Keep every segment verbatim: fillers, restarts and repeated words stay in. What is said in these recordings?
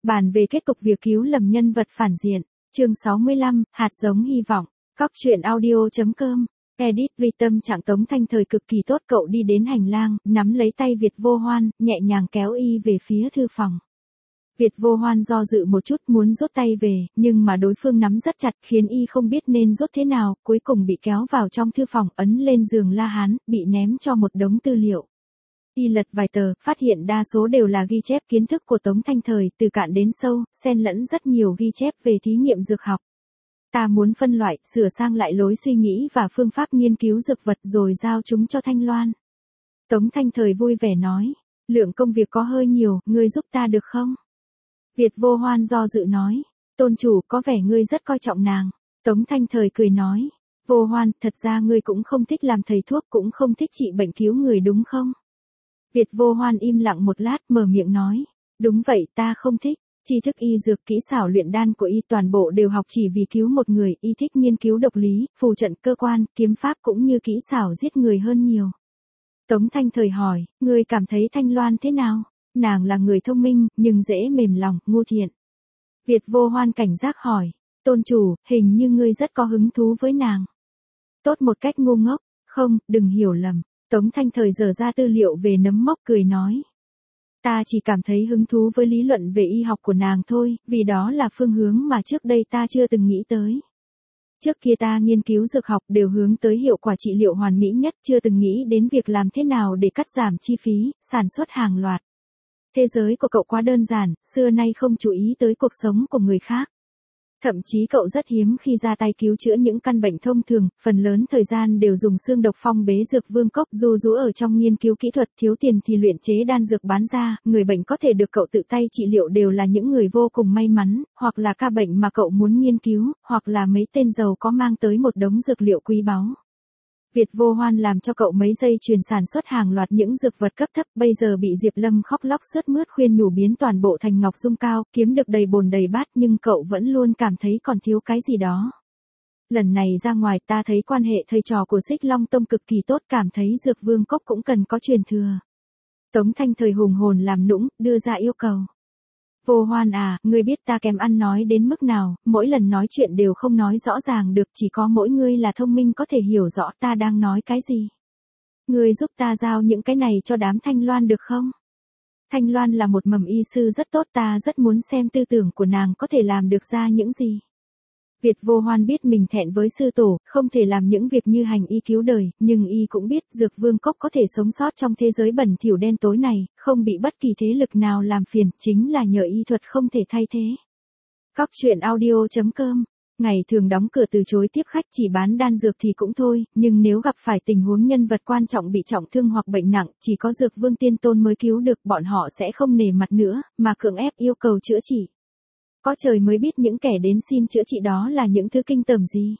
Bàn về kết cục việc cứu lầm nhân vật phản diện. Chương sáu mươi lăm, hạt giống hy vọng. Cóc truyện audio chấm com. Edit Rhythm trạng Tống Thanh Thời cực kỳ tốt, cậu đi đến hành lang, nắm lấy tay Việt Vô Hoan, nhẹ nhàng kéo y về phía thư phòng. Việt Vô Hoan do dự một chút muốn rút tay về, nhưng mà đối phương nắm rất chặt khiến y không biết nên rút thế nào, cuối cùng bị kéo vào trong thư phòng, ấn lên giường La Hán, bị ném cho một đống tư liệu. Y lật vài tờ, phát hiện đa số đều là ghi chép kiến thức của Tống Thanh Thời, từ cạn đến sâu, xen lẫn rất nhiều ghi chép về thí nghiệm dược học. Ta muốn phân loại, sửa sang lại lối suy nghĩ và phương pháp nghiên cứu dược vật rồi giao chúng cho Thanh Loan. Tống Thanh Thời vui vẻ nói, lượng công việc có hơi nhiều, ngươi giúp ta được không? Việt Vô Hoan do dự nói, tôn chủ, có vẻ ngươi rất coi trọng nàng. Tống Thanh Thời cười nói, Vô Hoan, thật ra ngươi cũng không thích làm thầy thuốc, cũng không thích trị bệnh cứu người đúng không? Việt Vô Hoan im lặng một lát, mở miệng nói, đúng vậy, ta không thích. Tri thức y dược, kỹ xảo luyện đan của y toàn bộ đều học chỉ vì cứu một người, y thích nghiên cứu độc lý, phù trận cơ quan, kiếm pháp cũng như kỹ xảo giết người hơn nhiều. Tống Thanh Thời hỏi, ngươi cảm thấy Thanh Loan thế nào? Nàng là người thông minh, nhưng dễ mềm lòng, ngu thiện. Việt Vô Hoan cảnh giác hỏi, tôn chủ, hình như ngươi rất có hứng thú với nàng. Tốt một cách ngu ngốc, không, đừng hiểu lầm. Tống Thanh Thời dở ra tư liệu về nấm mốc cười nói. Ta chỉ cảm thấy hứng thú với lý luận về y học của nàng thôi, vì đó là phương hướng mà trước đây ta chưa từng nghĩ tới. Trước kia ta nghiên cứu dược học đều hướng tới hiệu quả trị liệu hoàn mỹ nhất, chưa từng nghĩ đến việc làm thế nào để cắt giảm chi phí, sản xuất hàng loạt. Thế giới của cậu quá đơn giản, xưa nay không chú ý tới cuộc sống của người khác. Thậm chí cậu rất hiếm khi ra tay cứu chữa những căn bệnh thông thường, phần lớn thời gian đều dùng xương độc phong bế dược vương cốc, du rú ở trong nghiên cứu kỹ thuật, thiếu tiền thì luyện chế đan dược bán ra, người bệnh có thể được cậu tự tay trị liệu đều là những người vô cùng may mắn, hoặc là ca bệnh mà cậu muốn nghiên cứu, hoặc là mấy tên giàu có mang tới một đống dược liệu quý báu. Việt Vô Hoan làm cho cậu mấy giây chuyền sản xuất hàng loạt những dược vật cấp thấp, bây giờ bị Diệp Lâm khóc lóc sướt mướt khuyên nhủ biến toàn bộ thành ngọc dung cao, kiếm được đầy bồn đầy bát, nhưng cậu vẫn luôn cảm thấy còn thiếu cái gì đó. Lần này ra ngoài ta thấy quan hệ thầy trò của Xích Long Tông cực kỳ tốt, cảm thấy dược vương cốc cũng cần có truyền thừa. Tống Thanh Thời hùng hồn làm nũng, đưa ra yêu cầu. Vô Hoan à, ngươi biết ta kém ăn nói đến mức nào, mỗi lần nói chuyện đều không nói rõ ràng được, chỉ có mỗi ngươi là thông minh có thể hiểu rõ ta đang nói cái gì. Ngươi giúp ta giao những cái này cho đám Thanh Loan được không? Thanh Loan là một mầm y sư rất tốt, ta rất muốn xem tư tưởng của nàng có thể làm được ra những gì. Việt Vô Hoan biết mình thẹn với sư tổ, không thể làm những việc như hành y cứu đời, nhưng y cũng biết dược vương cốc có thể sống sót trong thế giới bẩn thỉu đen tối này, không bị bất kỳ thế lực nào làm phiền, chính là nhờ y thuật không thể thay thế. Cóc truyện audio chấm com. Ngày thường đóng cửa từ chối tiếp khách, chỉ bán đan dược thì cũng thôi, nhưng nếu gặp phải tình huống nhân vật quan trọng bị trọng thương hoặc bệnh nặng, chỉ có dược vương tiên tôn mới cứu được, bọn họ sẽ không nể mặt nữa, mà cưỡng ép yêu cầu chữa trị. Có trời mới biết những kẻ đến xin chữa trị đó là những thứ kinh tởm gì.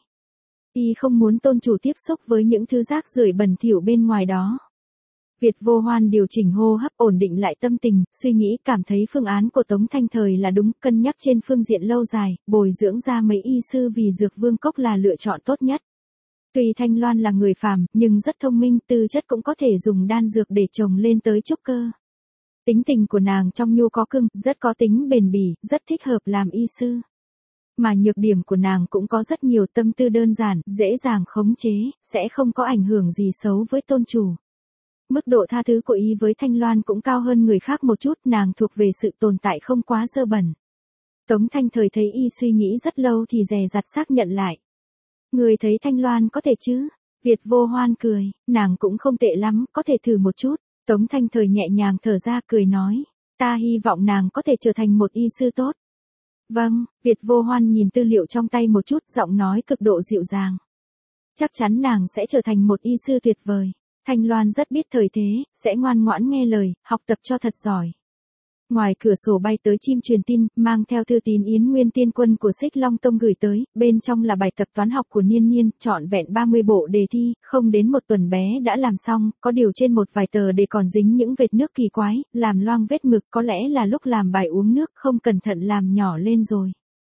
Y không muốn tôn chủ tiếp xúc với những thứ rác rưởi bẩn thỉu bên ngoài đó. Việt Vô Hoan điều chỉnh hô hấp, ổn định lại tâm tình, suy nghĩ, cảm thấy phương án của Tống Thanh Thời là đúng, cân nhắc trên phương diện lâu dài, bồi dưỡng ra mấy y sư vì dược vương cốc là lựa chọn tốt nhất. Tuy Thanh Loan là người phàm, nhưng rất thông minh, tư chất cũng có thể dùng đan dược để trồng lên tới trúc cơ. Tính tình của nàng trong nhu có cưng, rất có tính bền bỉ, rất thích hợp làm y sư. Mà nhược điểm của nàng cũng có rất nhiều, tâm tư đơn giản, dễ dàng khống chế, sẽ không có ảnh hưởng gì xấu với tôn chủ. Mức độ tha thứ của y với Thanh Loan cũng cao hơn người khác một chút, nàng thuộc về sự tồn tại không quá dơ bẩn. Tống Thanh Thời thấy y suy nghĩ rất lâu thì dè dặt xác nhận lại. Người thấy Thanh Loan có thể chứ? Việt Vô Hoan cười, nàng cũng không tệ lắm, có thể thử một chút. Tống Thanh Thời nhẹ nhàng thở ra cười nói, ta hy vọng nàng có thể trở thành một y sư tốt. Vâng, Việt Vô Hoan nhìn tư liệu trong tay một chút, giọng nói cực độ dịu dàng. Chắc chắn nàng sẽ trở thành một y sư tuyệt vời. Thanh Loan rất biết thời thế, sẽ ngoan ngoãn nghe lời, học tập cho thật giỏi. Ngoài cửa sổ bay tới chim truyền tin, mang theo thư tín Yến Nguyên Tiên Quân của Xích Long Tông gửi tới, bên trong là bài tập toán học của Niên Niên, trọn vẹn ba mươi bộ đề thi, không đến một tuần bé đã làm xong, có điều trên một vài tờ đề còn dính những vệt nước kỳ quái, làm loang vết mực, có lẽ là lúc làm bài uống nước không cẩn thận làm nhỏ lên rồi.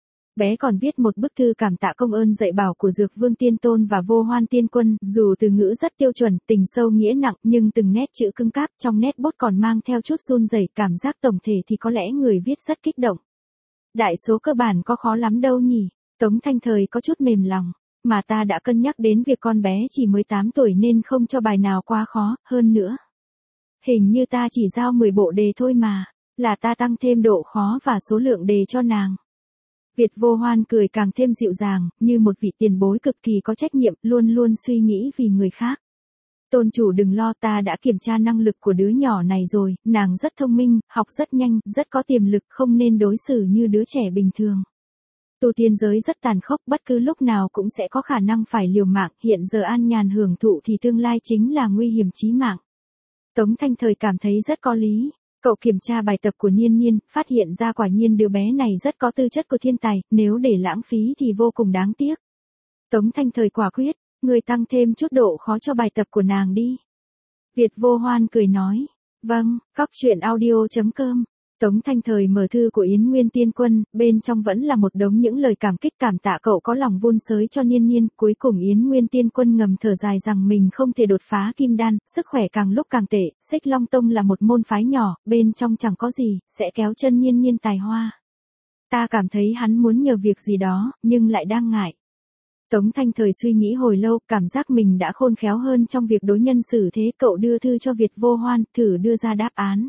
Bé còn viết một bức thư cảm tạ công ơn dạy bảo của Dược Vương Tiên Tôn và Vô Hoan Tiên Quân, dù từ ngữ rất tiêu chuẩn, tình sâu nghĩa nặng, nhưng từng nét chữ cứng cáp, trong nét bút còn mang theo chút run rẩy, cảm giác tổng thể thì có lẽ người viết rất kích động. Đại số cơ bản có khó lắm đâu nhỉ? Tống Thanh Thời có chút mềm lòng. Mà ta đã cân nhắc đến việc con bé chỉ mới tám tuổi nên không cho bài nào quá khó, hơn nữa. Hình như ta chỉ giao mười bộ đề thôi mà, là ta tăng thêm độ khó và số lượng đề cho nàng. Việt Vô Hoan cười càng thêm dịu dàng, như một vị tiền bối cực kỳ có trách nhiệm, luôn luôn suy nghĩ vì người khác. Tôn chủ đừng lo, ta đã kiểm tra năng lực của đứa nhỏ này rồi, nàng rất thông minh, học rất nhanh, rất có tiềm lực, không nên đối xử như đứa trẻ bình thường. Tu tiên giới rất tàn khốc, bất cứ lúc nào cũng sẽ có khả năng phải liều mạng, hiện giờ an nhàn hưởng thụ thì tương lai chính là nguy hiểm chí mạng. Tống Thanh Thời cảm thấy rất có lý. Cậu kiểm tra bài tập của Niên Niên, phát hiện ra quả nhiên đứa bé này rất có tư chất của thiên tài, nếu để lãng phí thì vô cùng đáng tiếc. Tống Thanh Thời quả quyết, người tăng thêm chút độ khó cho bài tập của nàng đi. Việt Vô Hoan cười nói, vâng, cóc truyện audio chấm com. Tống Thanh Thời mở thư của Yến Nguyên Tiên Quân, bên trong vẫn là một đống những lời cảm kích cảm tạ cậu có lòng vun sới cho Niên Niên. Cuối cùng Yến Nguyên Tiên Quân ngầm thở dài rằng mình không thể đột phá kim đan, sức khỏe càng lúc càng tệ. Xích Long Tông là một môn phái nhỏ, bên trong chẳng có gì, sẽ kéo chân Niên Niên tài hoa. Ta cảm thấy hắn muốn nhờ việc gì đó, nhưng lại đang ngại. Tống Thanh Thời suy nghĩ hồi lâu, cảm giác mình đã khôn khéo hơn trong việc đối nhân xử thế. Cậu đưa thư cho Việt Vô Hoan, thử đưa ra đáp án.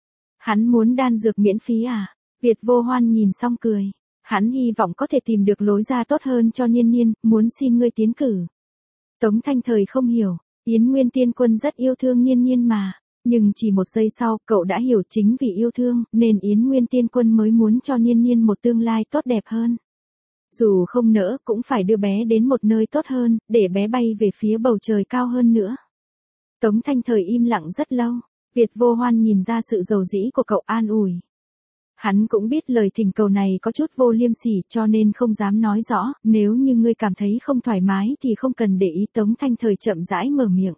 Hắn muốn đan dược miễn phí à? Việt Vô Hoan nhìn xong cười. Hắn hy vọng có thể tìm được lối ra tốt hơn cho Niên Niên, muốn xin ngươi tiến cử. Tống Thanh Thời không hiểu, Yến Nguyên Tiên Quân rất yêu thương Niên Niên mà. Nhưng chỉ một giây sau, cậu đã hiểu chính vì yêu thương, nên Yến Nguyên Tiên Quân mới muốn cho Niên Niên một tương lai tốt đẹp hơn. Dù không nỡ, cũng phải đưa bé đến một nơi tốt hơn, để bé bay về phía bầu trời cao hơn nữa. Tống Thanh Thời im lặng rất lâu. Việt Vô Hoan nhìn ra sự dầu dĩ của cậu, an ủi. Hắn cũng biết lời thỉnh cầu này có chút vô liêm sỉ cho nên không dám nói rõ, nếu như ngươi cảm thấy không thoải mái thì không cần để ý. Tống Thanh Thời chậm rãi mở miệng.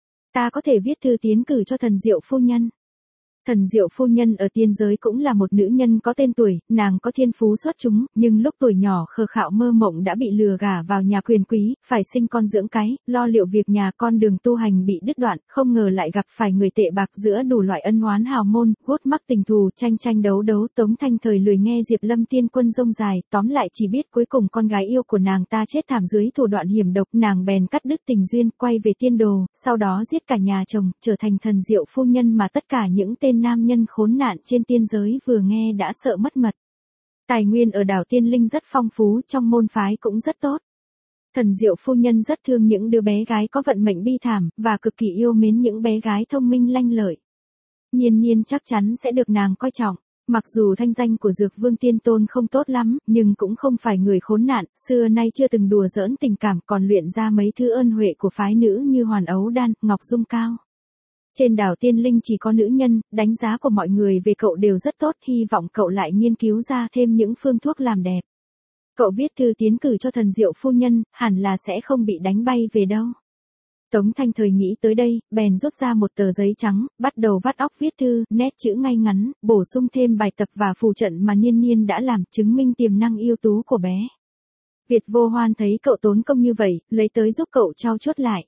Ta có thể viết thư tiến cử cho Thần Diệu phu nhân. Thần Diệu phu nhân ở tiên giới cũng là một nữ nhân có tên tuổi, nàng có thiên phú xuất chúng, nhưng lúc tuổi nhỏ khờ khạo mơ mộng đã bị lừa gả vào nhà quyền quý, phải sinh con dưỡng cái, lo liệu việc nhà, con đường tu hành bị đứt đoạn, không ngờ lại gặp phải người tệ bạc, giữa đủ loại ân oán hào môn, gút mắc tình thù, tranh tranh đấu đấu. Tống Thanh Thời lười nghe Diệp Lâm Tiên Quân rông dài, tóm lại chỉ biết cuối cùng con gái yêu của nàng ta chết thảm dưới thủ đoạn hiểm độc, nàng bèn cắt đứt tình duyên, quay về tiên đồ, sau đó giết cả nhà chồng, trở thành Thần Diệu phu nhân mà tất cả những tên nam nhân khốn nạn trên tiên giới vừa nghe đã sợ mất mật. Tài nguyên ở đảo Tiên Linh rất phong phú, trong môn phái cũng rất tốt. Thần Diệu phu nhân rất thương những đứa bé gái có vận mệnh bi thảm, và cực kỳ yêu mến những bé gái thông minh lanh lợi. Niên Niên chắc chắn sẽ được nàng coi trọng. Mặc dù thanh danh của Dược Vương Tiên Tôn không tốt lắm, nhưng cũng không phải người khốn nạn, xưa nay chưa từng đùa giỡn tình cảm, còn luyện ra mấy thứ ân huệ của phái nữ như Hoàn Ấu Đan, Ngọc Dung Cao. Trên đảo Tiên Linh chỉ có nữ nhân, đánh giá của mọi người về cậu đều rất tốt, hy vọng cậu lại nghiên cứu ra thêm những phương thuốc làm đẹp. Cậu viết thư tiến cử cho Thần Diệu phu nhân, hẳn là sẽ không bị đánh bay về đâu. Tống Thanh Thời nghĩ tới đây, bèn rút ra một tờ giấy trắng, bắt đầu vắt óc viết thư, nét chữ ngay ngắn, bổ sung thêm bài tập và phù trận mà Niên Niên đã làm, chứng minh tiềm năng ưu tú của bé. Việt Vô Hoan thấy cậu tốn công như vậy, lấy tới giúp cậu trau chuốt lại.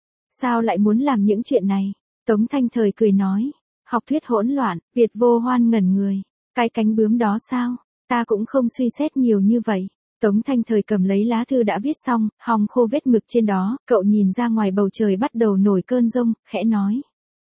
Sao lại muốn làm những chuyện này? Tống Thanh Thời cười nói, học thuyết hỗn loạn. Việt Vô Hoan ngẩn người. Cái cánh bướm đó sao? Ta cũng không suy xét nhiều như vậy. Tống Thanh Thời cầm lấy lá thư đã viết xong, hòng khô vết mực trên đó, cậu nhìn ra ngoài bầu trời bắt đầu nổi cơn giông, khẽ nói.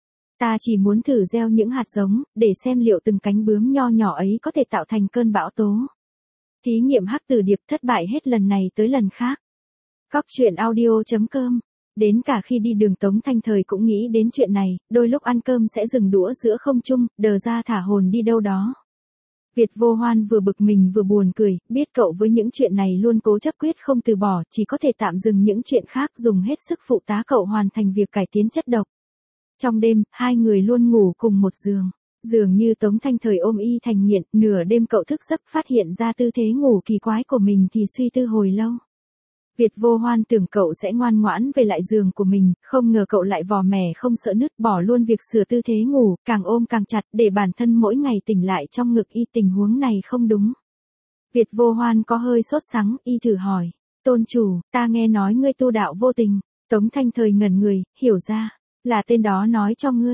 Ta chỉ muốn thử gieo những hạt giống, để xem liệu từng cánh bướm nho nhỏ ấy có thể tạo thành cơn bão tố. Thí nghiệm Hắc Tử Điệp thất bại hết lần này tới lần khác. Cóc truyện audio chấm com. Đến cả khi đi đường Tống Thanh Thời cũng nghĩ đến chuyện này, đôi lúc ăn cơm sẽ dừng đũa giữa không trung, đờ ra thả hồn đi đâu đó. Việt Vô Hoan vừa bực mình vừa buồn cười, biết cậu với những chuyện này luôn cố chấp quyết không từ bỏ, chỉ có thể tạm dừng những chuyện khác, dùng hết sức phụ tá cậu hoàn thành việc cải tiến chất độc. Trong đêm, hai người luôn ngủ cùng một giường. Dường như Tống Thanh Thời ôm y thành nghiện, nửa đêm cậu thức giấc phát hiện ra tư thế ngủ kỳ quái của mình thì suy tư hồi lâu. Việt Vô Hoan tưởng cậu sẽ ngoan ngoãn về lại giường của mình, không ngờ cậu lại vò mẻ không sợ nứt, bỏ luôn việc sửa tư thế ngủ, càng ôm càng chặt, để bản thân mỗi ngày tỉnh lại trong ngực y. Tình huống này không đúng. Việt Vô Hoan có hơi sốt sắng, y thử hỏi, tôn chủ, ta nghe nói ngươi tu đạo vô tình. Tống Thanh Thời ngẩn người, hiểu ra, là tên đó nói cho ngươi.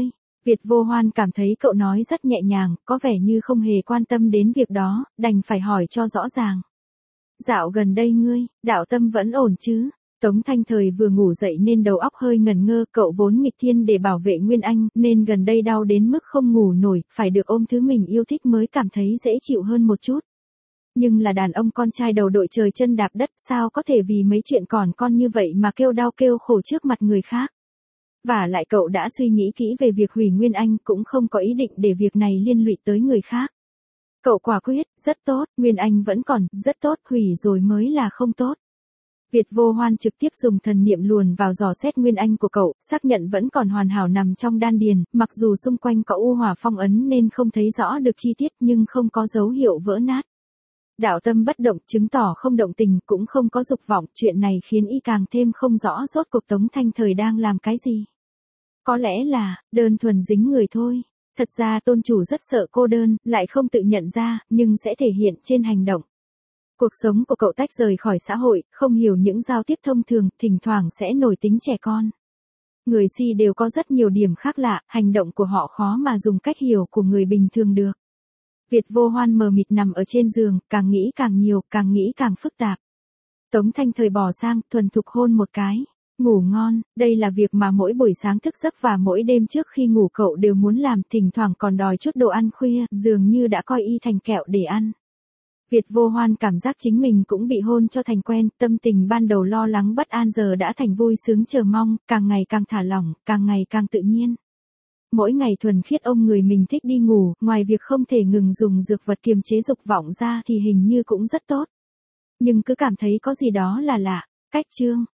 Việt Vô Hoan cảm thấy cậu nói rất nhẹ nhàng, có vẻ như không hề quan tâm đến việc đó, đành phải hỏi cho rõ ràng. Dạo gần đây ngươi, đạo tâm vẫn ổn chứ? Tống Thanh Thời vừa ngủ dậy nên đầu óc hơi ngẩn ngơ, cậu vốn nghịch thiên để bảo vệ Nguyên Anh, nên gần đây đau đến mức không ngủ nổi, phải được ôm thứ mình yêu thích mới cảm thấy dễ chịu hơn một chút. Nhưng là đàn ông con trai đầu đội trời chân đạp đất, sao có thể vì mấy chuyện còn con như vậy mà kêu đau kêu khổ trước mặt người khác. Và lại cậu đã suy nghĩ kỹ về việc hủy Nguyên Anh, cũng không có ý định để việc này liên lụy tới người khác. Cậu quả quyết, rất tốt, Nguyên Anh vẫn còn, rất tốt, hủy rồi mới là không tốt. Việt Vô Hoan trực tiếp dùng thần niệm luồn vào dò xét Nguyên Anh của cậu, xác nhận vẫn còn hoàn hảo nằm trong đan điền, mặc dù xung quanh có u hỏa phong ấn nên không thấy rõ được chi tiết nhưng không có dấu hiệu vỡ nát. Đạo tâm bất động, chứng tỏ không động tình, cũng không có dục vọng, chuyện này khiến y càng thêm không rõ rốt cuộc Tống Thanh Thời đang làm cái gì. Có lẽ là, đơn thuần dính người thôi. Thật ra tôn chủ rất sợ cô đơn, lại không tự nhận ra, nhưng sẽ thể hiện trên hành động. Cuộc sống của cậu tách rời khỏi xã hội, không hiểu những giao tiếp thông thường, thỉnh thoảng sẽ nổi tính trẻ con. Người si đều có rất nhiều điểm khác lạ, hành động của họ khó mà dùng cách hiểu của người bình thường được. Việt Vô Hoan mờ mịt nằm ở trên giường, càng nghĩ càng nhiều, càng nghĩ càng phức tạp. Tống Thanh Thời bò sang, thuần thục hôn một cái. Ngủ ngon, đây là việc mà mỗi buổi sáng thức giấc và mỗi đêm trước khi ngủ cậu đều muốn làm, thỉnh thoảng còn đòi chút đồ ăn khuya, dường như đã coi y thành kẹo để ăn. Việt Vô Hoan cảm giác chính mình cũng bị hôn cho thành quen, tâm tình ban đầu lo lắng bất an giờ đã thành vui sướng chờ mong, càng ngày càng thả lỏng, càng ngày càng tự nhiên. Mỗi ngày thuần khiết ôm người mình thích đi ngủ, ngoài việc không thể ngừng dùng dược vật kiềm chế dục vọng ra thì hình như cũng rất tốt. Nhưng cứ cảm thấy có gì đó là lạ. Cách chương